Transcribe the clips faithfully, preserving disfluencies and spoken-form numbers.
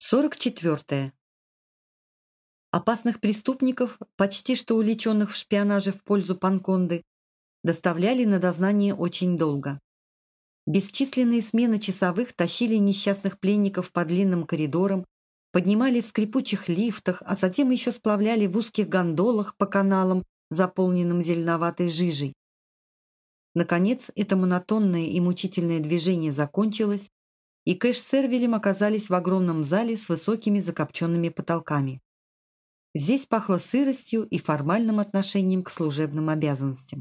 сорок четвертое. Опасных преступников, почти что увлеченных в шпионаже в пользу Панконды, доставляли на дознание очень долго. Бесчисленные смены часовых тащили несчастных пленников по длинным коридорам, поднимали в скрипучих лифтах, а затем еще сплавляли в узких гондолах по каналам, заполненным зеленоватой жижей. Наконец, это монотонное и мучительное движение закончилось, и Кэш с Эрвилем оказались в огромном зале с высокими закопченными потолками. Здесь пахло сыростью и формальным отношением к служебным обязанностям.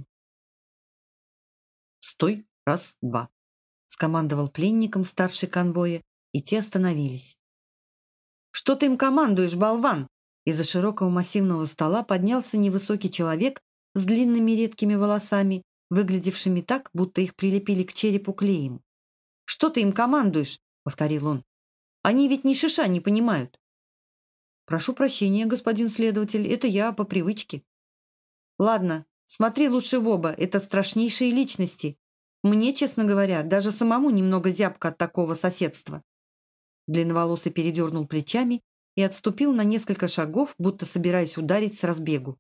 «Стой! Раз, два!» — скомандовал пленникам старший конвоя, и те остановились. «Что ты им командуешь, болван?» Из-за широкого массивного стола поднялся невысокий человек с длинными редкими волосами, выглядевшими так, будто их прилепили к черепу клеем. «Что ты им командуешь?» — повторил он. «Они ведь ни шиша не понимают». «Прошу прощения, господин следователь, это я по привычке». «Ладно, смотри лучше в оба, это страшнейшие личности. Мне, честно говоря, даже самому немного зябко от такого соседства». Длинноволосый передернул плечами и отступил на несколько шагов, будто собираясь ударить с разбегу.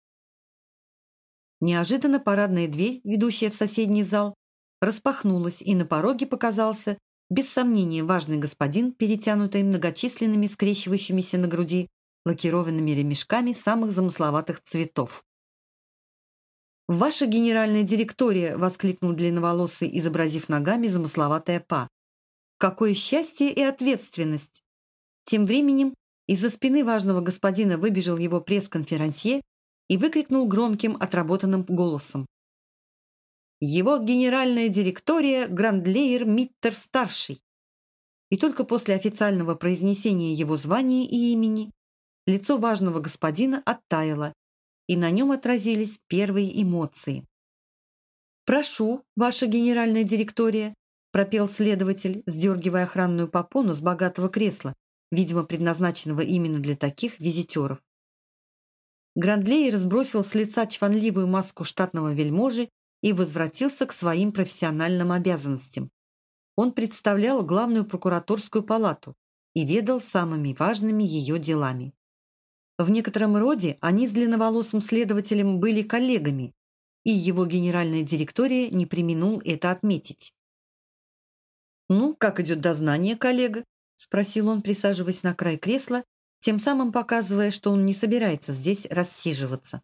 Неожиданно парадная дверь, ведущая в соседний зал, распахнулась, и на пороге показался, без сомнения, важный господин, перетянутый многочисленными скрещивающимися на груди лакированными ремешками самых замысловатых цветов. «Ваша генеральная директория!» — воскликнул длинноволосый, изобразив ногами замысловатое «па». «Какое счастье и ответственность!» Тем временем из-за спины важного господина выбежал его пресс-конферансье и выкрикнул громким, отработанным голосом. «Его генеральная директория Грандлеер Миттер-старший!» И только после официального произнесения его звания и имени лицо важного господина оттаяло, и на нем отразились первые эмоции. «Прошу, ваша генеральная директория!» — пропел следователь, сдергивая охранную попону с богатого кресла, видимо, предназначенного именно для таких визитеров. Грандлеер сбросил с лица чванливую маску штатного вельможи и возвратился к своим профессиональным обязанностям. Он представлял главную прокураторскую палату и ведал самыми важными ее делами. В некотором роде они с длинноволосым следователем были коллегами, и его генеральная директория не преминул это отметить. «Ну, как идет дознание, коллега?» — спросил он, присаживаясь на край кресла, тем самым показывая, что он не собирается здесь рассиживаться.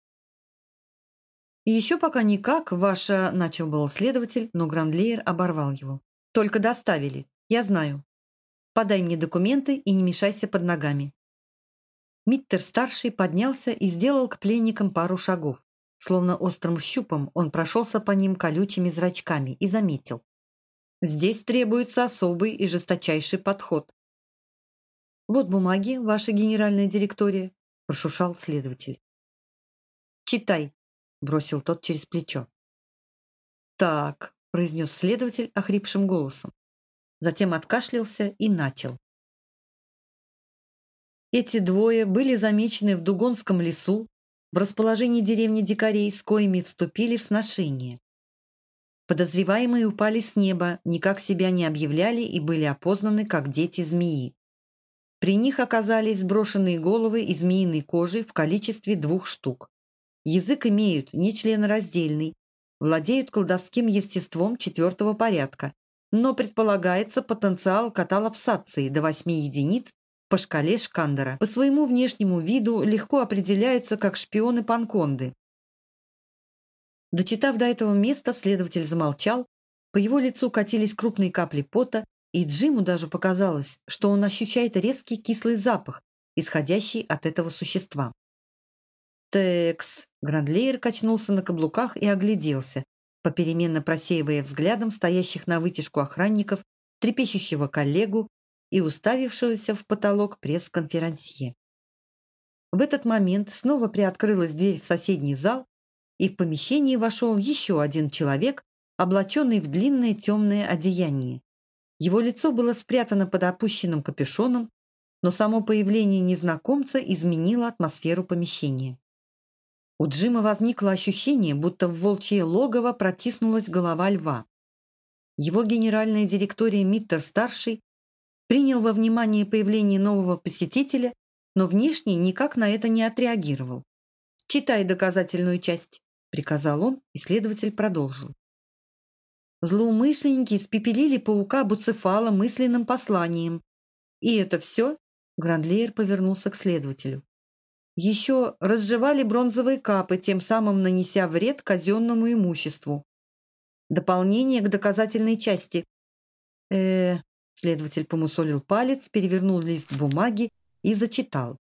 «Еще пока никак, ваша...» — начал был следователь, но Грандлеер оборвал его. «Только доставили, я знаю. Подай мне документы и не мешайся под ногами». Миттер-старший поднялся и сделал к пленникам пару шагов. Словно острым щупом он прошелся по ним колючими зрачками и заметил. «Здесь требуется особый и жесточайший подход». «Вот бумаги, ваша генеральная директория», — прошушал следователь. «Читай», — бросил тот через плечо. «Так», — произнес следователь охрипшим голосом. Затем откашлялся и начал. Эти двое были замечены в Дугонском лесу в расположении деревни дикарей, с коими вступили в сношение. Подозреваемые упали с неба, никак себя не объявляли и были опознаны как дети змеи. При них оказались сброшенные головы из змеиной кожи в количестве двух штук. Язык имеют нечленораздельный, владеют колдовским естеством четвертого порядка, но предполагается потенциал каталапсации до восьми единиц по шкале Шкандера. По своему внешнему виду легко определяются как шпионы Панконды. Дочитав до этого места, следователь замолчал, по его лицу катились крупные капли пота, и Джиму даже показалось, что он ощущает резкий кислый запах, исходящий от этого существа. «Текс!» — Грандлеер качнулся на каблуках и огляделся, попеременно просеивая взглядом стоящих на вытяжку охранников, трепещущего коллегу и уставившегося в потолок пресс-конферансье. В этот момент снова приоткрылась дверь в соседний зал, и в помещение вошел еще один человек, облаченный в длинное темное одеяние. Его лицо было спрятано под опущенным капюшоном, но само появление незнакомца изменило атмосферу помещения. У Джима возникло ощущение, будто в волчье логово протиснулась голова льва. Его генеральная директория Миттер-старший принял во внимание появление нового посетителя, но внешне никак на это не отреагировал. «Читай доказательную часть», — приказал он, и следователь продолжил. Злоумышленники испепелили паука Буцефала мысленным посланием. «И это все?» — Грандлеер повернулся к следователю. «Еще разжевали бронзовые капы, тем самым нанеся вред казенному имуществу. Дополнение к доказательной части». э Следователь помусолил палец, перевернул лист бумаги и зачитал.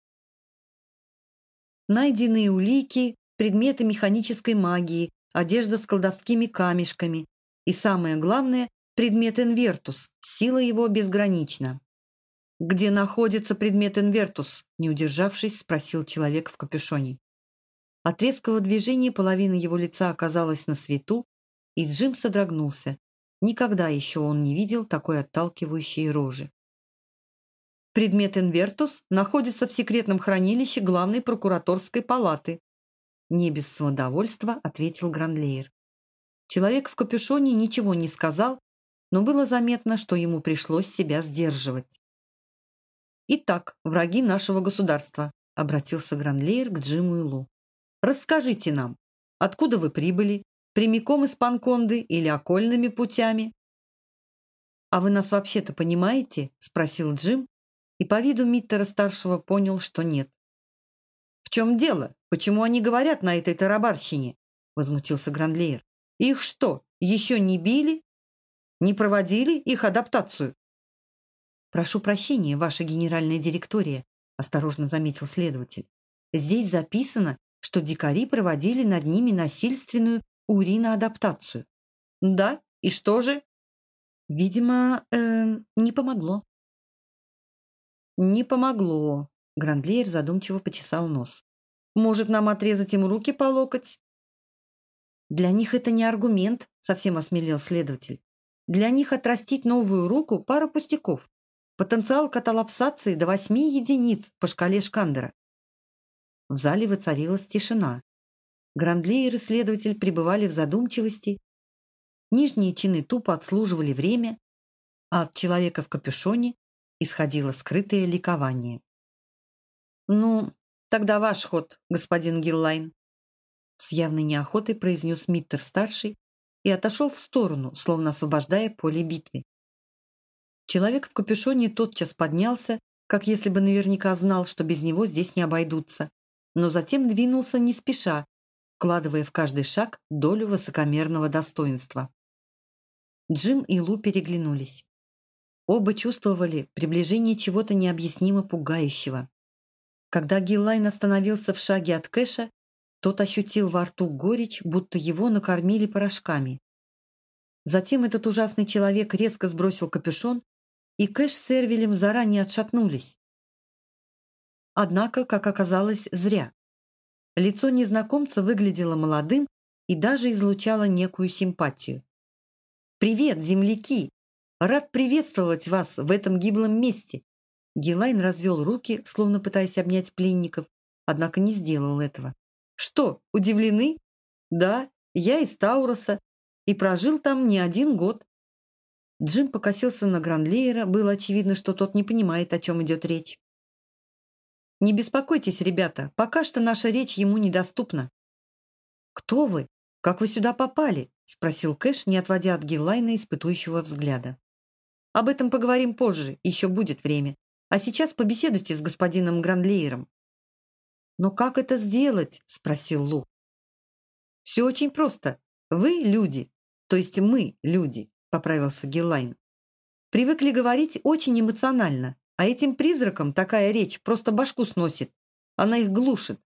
Найденные улики, предметы механической магии, одежда с колдовскими камешками и, самое главное, предмет Инвертус, сила его безгранична. «Где находится предмет Инвертус?» – не удержавшись, спросил человек в капюшоне. От резкого движения половина его лица оказалась на свету, и Джим содрогнулся. Никогда еще он не видел такой отталкивающей рожи. «Предмет Инвертус находится в секретном хранилище главной прокураторской палаты», не без самодовольства ответил Грандлеер. Человек в капюшоне ничего не сказал, но было заметно, что ему пришлось себя сдерживать. «Итак, враги нашего государства», — обратился Грандлеер к Джиму и Лу. «Расскажите нам, откуда вы прибыли, прямиком из Панконды или окольными путями?» «А вы нас вообще-то понимаете?» — спросил Джим, и по виду Миттера-старшего понял, что нет. «В чем дело? Почему они говорят на этой тарабарщине?» — возмутился Грандлеер. «Их что, еще не били? Не проводили их адаптацию?» «Прошу прощения, ваша генеральная директория», — осторожно заметил следователь. «Здесь записано, что дикари проводили над ними насильственную уриноадаптацию». «Да? И что же?» «Видимо, э, не помогло». «Не помогло», — Грандлеер задумчиво почесал нос. «Может, нам отрезать им руки по локоть?» «Для них это не аргумент», — совсем осмелел следователь. «Для них отрастить новую руку — пара пустяков. Потенциал каталапсации до восьми единиц по шкале Шкандера». В зале воцарилась тишина. Грандлеер и следователь пребывали в задумчивости. Нижние чины тупо отслуживали время, а от человека в капюшоне исходило скрытое ликование. «Ну, тогда ваш ход, господин Гиллайн», — с явной неохотой произнес Миттер-старший и отошел в сторону, словно освобождая поле битвы. Человек в капюшоне тотчас поднялся, как если бы наверняка знал, что без него здесь не обойдутся, но затем двинулся не спеша, вкладывая в каждый шаг долю высокомерного достоинства. Джим и Лу переглянулись. Оба чувствовали приближение чего-то необъяснимо пугающего. Когда Гиллайн остановился в шаге от Кэша, тот ощутил во рту горечь, будто его накормили порошками. Затем этот ужасный человек резко сбросил капюшон, и Кэш с Эрвилем заранее отшатнулись. Однако, как оказалось, зря. Лицо незнакомца выглядело молодым и даже излучало некую симпатию. «Привет, земляки! Рад приветствовать вас в этом гиблом месте!» Гиллайн развел руки, словно пытаясь обнять пленников, однако не сделал этого. «Что, удивлены? Да, я из Тауроса и прожил там не один год». Джим покосился на Грандлеера, было очевидно, что тот не понимает, о чем идет речь. «Не беспокойтесь, ребята, пока что наша речь ему недоступна». «Кто вы? Как вы сюда попали?» — спросил Кэш, не отводя от Гиллайна испытующего взгляда. «Об этом поговорим позже, еще будет время. А сейчас побеседуйте с господином Грандлеером». «Но как это сделать?» — спросил Лу. «Все очень просто. Вы люди, то есть мы люди», — поправился Гиллайн. «Привыкли говорить очень эмоционально, а этим призракам такая речь просто башку сносит. Она их глушит».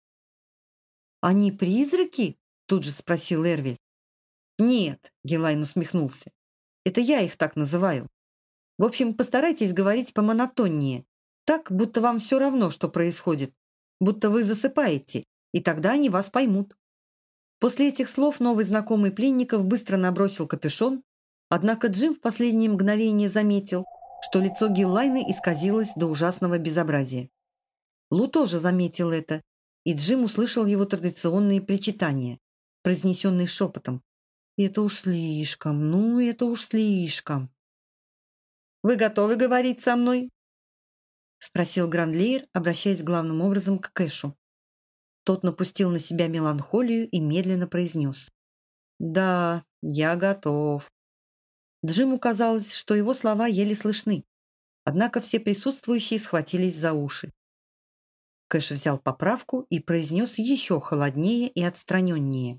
«Они призраки?» — тут же спросил Эрвиль. «Нет», — Гиллайн усмехнулся. «Это я их так называю. В общем, постарайтесь говорить помонотоннее, так, будто вам все равно, что происходит, будто вы засыпаете, и тогда они вас поймут». После этих слов новый знакомый пленников быстро набросил капюшон, однако Джим в последнее мгновение заметил, что лицо Гиллайна исказилось до ужасного безобразия. Лу тоже заметил это, и Джим услышал его традиционные причитания, произнесенные шепотом. «Это уж слишком, ну это уж слишком». Вы готовы говорить со мной?» — спросил Грандлеер, обращаясь главным образом к Кэшу. Тот напустил на себя меланхолию и медленно произнес: «Да, я готов». Джиму казалось, что его слова еле слышны, однако все присутствующие схватились за уши. Кэш взял поправку и произнес еще холоднее и отстраненнее: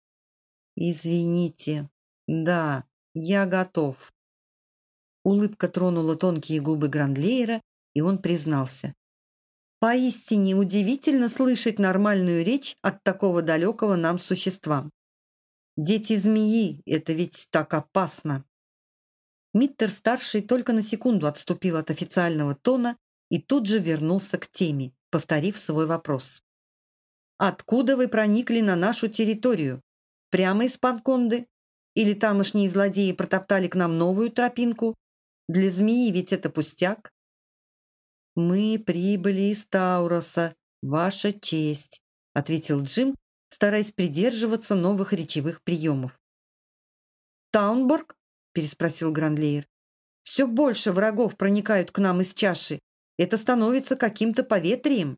«Извините, да, я готов». Улыбка тронула тонкие губы Грандлеера, и он признался: «Поистине удивительно слышать нормальную речь от такого далекого нам существа. Дети змеи — это ведь так опасно». Миттер-старший только на секунду отступил от официального тона и тут же вернулся к теме, повторив свой вопрос. «Откуда вы проникли на нашу территорию? Прямо из Панконды? Или тамошние злодеи протоптали к нам новую тропинку? Для змеи ведь это пустяк». «Мы прибыли из Тауроса, ваша честь», — ответил Джим, стараясь придерживаться новых речевых приемов. «Таунборг?» — переспросил Грандлеер. «Все больше врагов проникают к нам из чаши. Это становится каким-то поветрием».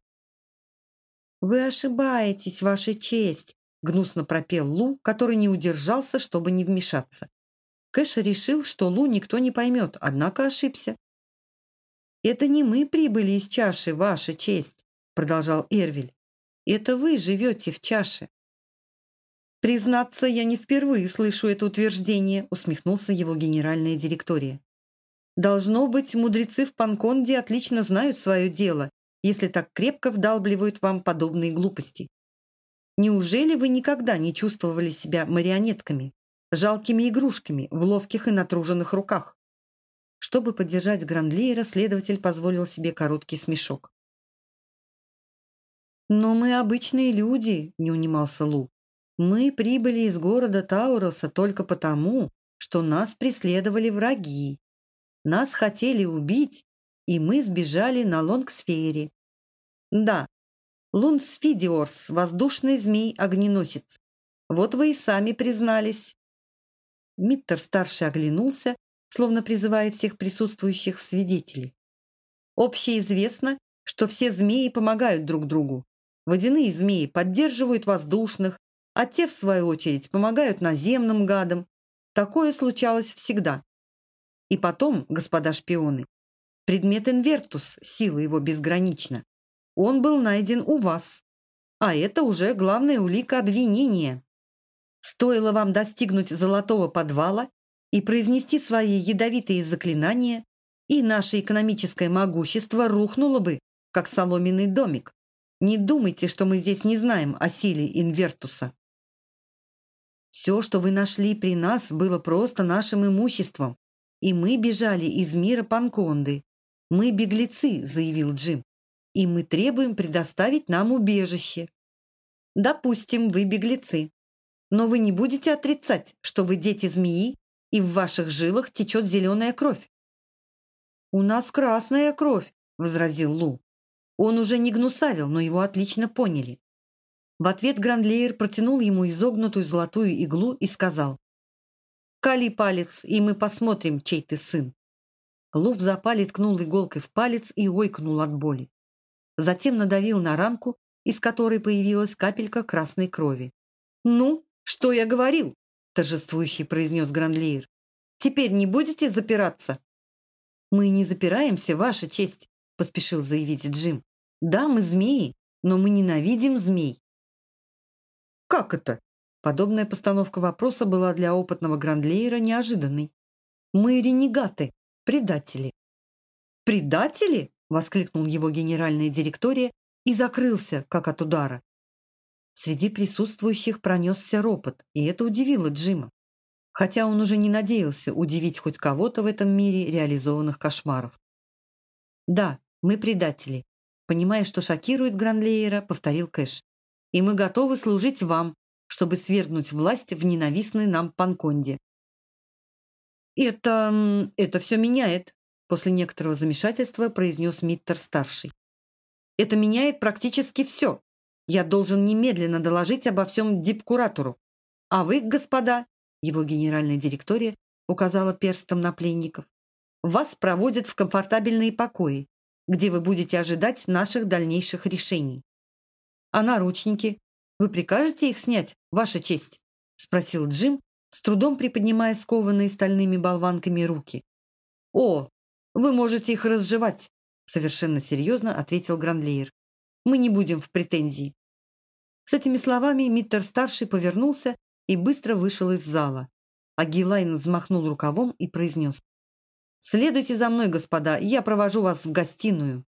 «Вы ошибаетесь, ваша честь», — гнусно пропел Лу, который не удержался, чтобы не вмешаться. Кэш решил, что Лу никто не поймет, однако ошибся. «Это не мы прибыли из чаши, ваша честь», — продолжал Эрвиль. «Это вы живете в чаше». «Признаться, я не впервые слышу это утверждение», — усмехнулся его генеральная директория. «Должно быть, мудрецы в Панконде отлично знают свое дело, если так крепко вдалбливают вам подобные глупости. Неужели вы никогда не чувствовали себя марионетками, жалкими игрушками в ловких и натруженных руках?» Чтобы поддержать Грандлеера, следователь позволил себе короткий смешок. «Но мы обычные люди», — не унимался Лу. «Мы прибыли из города Тауроса только потому, что нас преследовали враги. Нас хотели убить, и мы сбежали на Лонгсфере. Да, Лунсфидиорс, воздушный змей-огненосец. Вот вы и сами признались». Миттер-старший оглянулся, словно призывая всех присутствующих в свидетели. «Общеизвестно, что все змеи помогают друг другу. Водяные змеи поддерживают воздушных, а те, в свою очередь, помогают наземным гадам. Такое случалось всегда. И потом, господа шпионы, предмет Инвертус, сила его безгранична. Он был найден у вас. А это уже главная улика обвинения. Стоило вам достигнуть золотого подвала и произнести свои ядовитые заклинания, и наше экономическое могущество рухнуло бы, как соломенный домик. Не думайте, что мы здесь не знаем о силе Инвертуса. Все, что вы нашли при нас, было просто нашим имуществом, и мы бежали из мира Панконды. Мы беглецы», — заявил Джим, «и мы требуем предоставить нам убежище». «Допустим, вы беглецы, но вы не будете отрицать, что вы дети змеи, и в ваших жилах течет зеленая кровь». «У нас красная кровь», — возразил Лу. Он уже не гнусавил, но его отлично поняли. В ответ Грандлеер протянул ему изогнутую золотую иглу и сказал: «Кали палец, и мы посмотрим, чей ты сын». Лу в запале ткнул иголкой в палец и ойкнул от боли. Затем надавил на ранку, из которой появилась капелька красной крови. «Ну, что я говорил?» — торжествующе произнес Грандлеер. «Теперь не будете запираться?» «Мы не запираемся, ваша честь», — поспешил заявить Джим. «Да, мы змеи, но мы ненавидим змей». «Как это?» Подобная постановка вопроса была для опытного Грандлеера неожиданной. «Мы ренегаты, предатели». «Предатели?» — воскликнул его генеральная директория и закрылся, как от удара. Среди присутствующих пронесся ропот, и это удивило Джима, хотя он уже не надеялся удивить хоть кого-то в этом мире реализованных кошмаров. «Да, мы предатели», — понимая, что шокирует Грандлеера, повторил Кэш. «И мы готовы служить вам, чтобы свергнуть власть в ненавистной нам Панконде». «Это... это все меняет», — после некоторого замешательства произнес Миттер-старший. «Это меняет практически все. Я должен немедленно доложить обо всем дипкуратору. А вы, господа, — его генеральная директория указала перстом на пленников, вас проводят в комфортабельные покои, где вы будете ожидать наших дальнейших решений. А наручники? Вы прикажете их снять, Ваша честь?» — спросил Джим, с трудом приподнимая скованные стальными болванками руки. «О, вы можете их разжевать», — совершенно серьезно ответил Гранлейер. «Мы не будем в претензии». С этими словами Миттер-старший повернулся и быстро вышел из зала, а Гилайн взмахнул рукавом и произнес: «Следуйте за мной, господа, я провожу вас в гостиную».